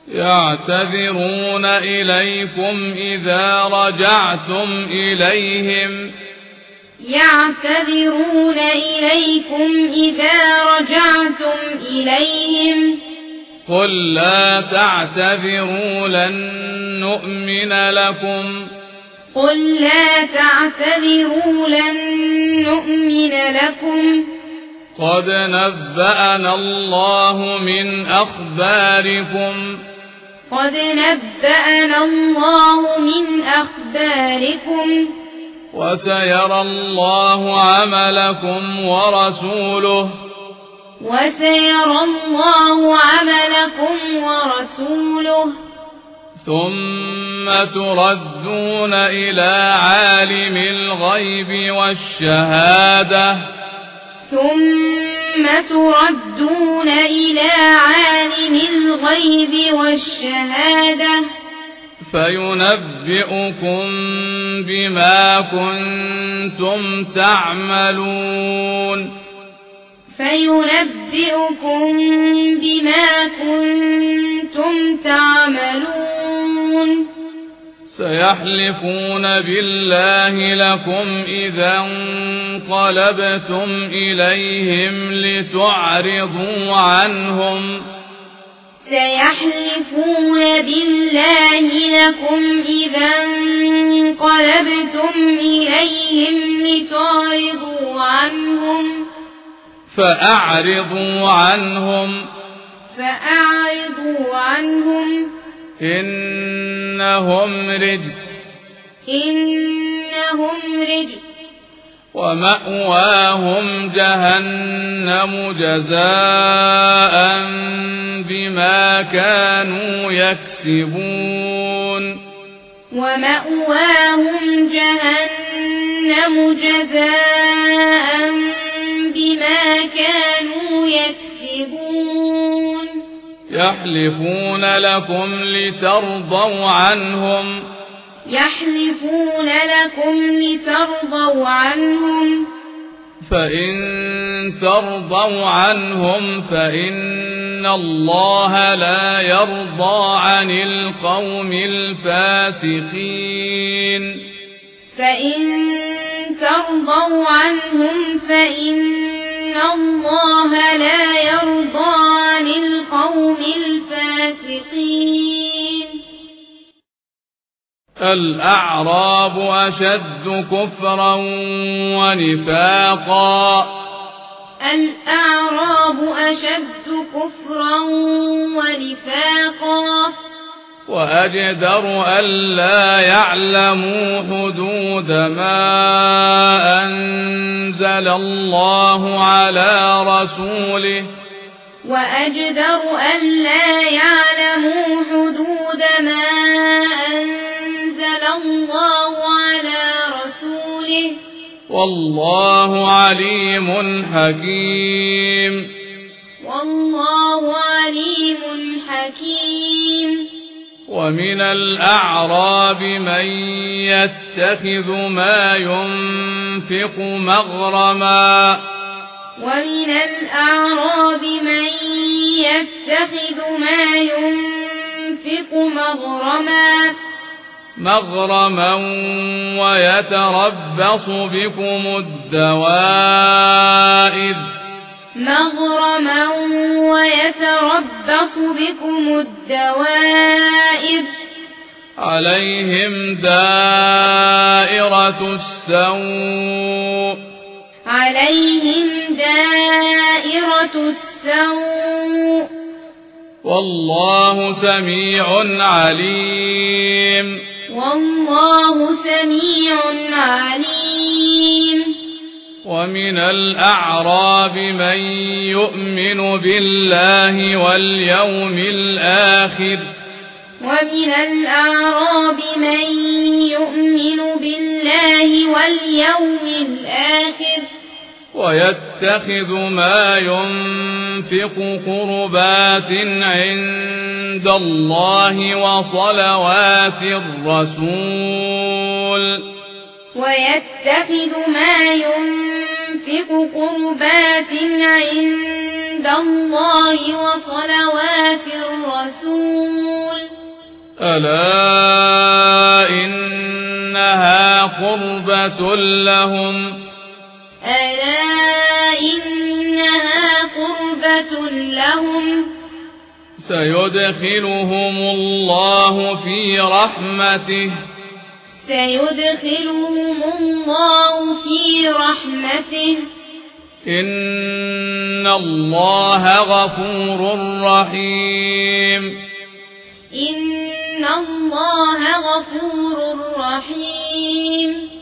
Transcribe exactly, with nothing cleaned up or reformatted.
يعتذرون إليكم إذا رجعتم إليهم يعتذرون إليكم إذا رجعتم إليهم قل لا تعتذروا لن نؤمن لكم قل لا تعتذروا لن نؤمن لكم قد نبأنا الله من أخباركم قد نبأنا الله من أخباركم وسيرى الله عملكم ورسوله وسيرى الله عملكم ورسوله ثم تردون إلى عالم الغيب والشهادة ثم تردون إلى عالم الغيب والشهادة فينبئكم بما كنتم تعملون فينبئكم بما كنتم تعملون سيحلفون بالله لكم إذا انقلبتم إليهم لتعرضوا عنهم سيحلفون بالله لكم إذا انقلبتم إليهم لتعرضوا عنهم فأعرضوا عنهم فأعرضوا عنهم إنهم رجس إنهم رجس ومأواهم جهنم جزاء بما كانوا يكسبون ومأواهم جهنم جزاء بما كانوا يكسبون يحلفون لكم لترضوا عنهم يحلفون لكم لترضوا عنهم فإن ترضوا عنهم فإن الله لا يرضى عن القوم الفاسقين فإن ترضوا عنهم فإن الله لا يرضى عن القوم الفاسقين الأعراب أشد كفرا ونفاقا الأعراب أشد كفرا ونفاقا وأجدر ألا يعلموا حدود ما أنزل الله على رسوله وأجدر ألا يعلموا حدود ما أنزل الله على رسوله والله عليم حكيم والله عليم حكيم ومن الأعراب من يتخذ ما ينفق مغرما ومن الأعراب من يتخذ ما ينفق مغرما مغرما ويتربص بكم الدوائر مغرما ويتربص بكم الدوائر عليهم دائرة السوء عليهم دائرة السوء والله سميع عليم والله سميع عليم ومن الأعراب من يؤمن بالله واليوم الآخر ومن الأعراب من يؤمن بالله واليوم الآخر ويتخذ ما ينفق قربات عند الله وصلوات الرسول ويتخذ ما ينفق قربات عند الله وصلوات الرسول ألا إنها قربة لهم ألا إنها قربة لهم سيدخلهم الله في رحمته سيدخلهم الله في رحمته إن الله غفور رحيم إن الله غفور رحيم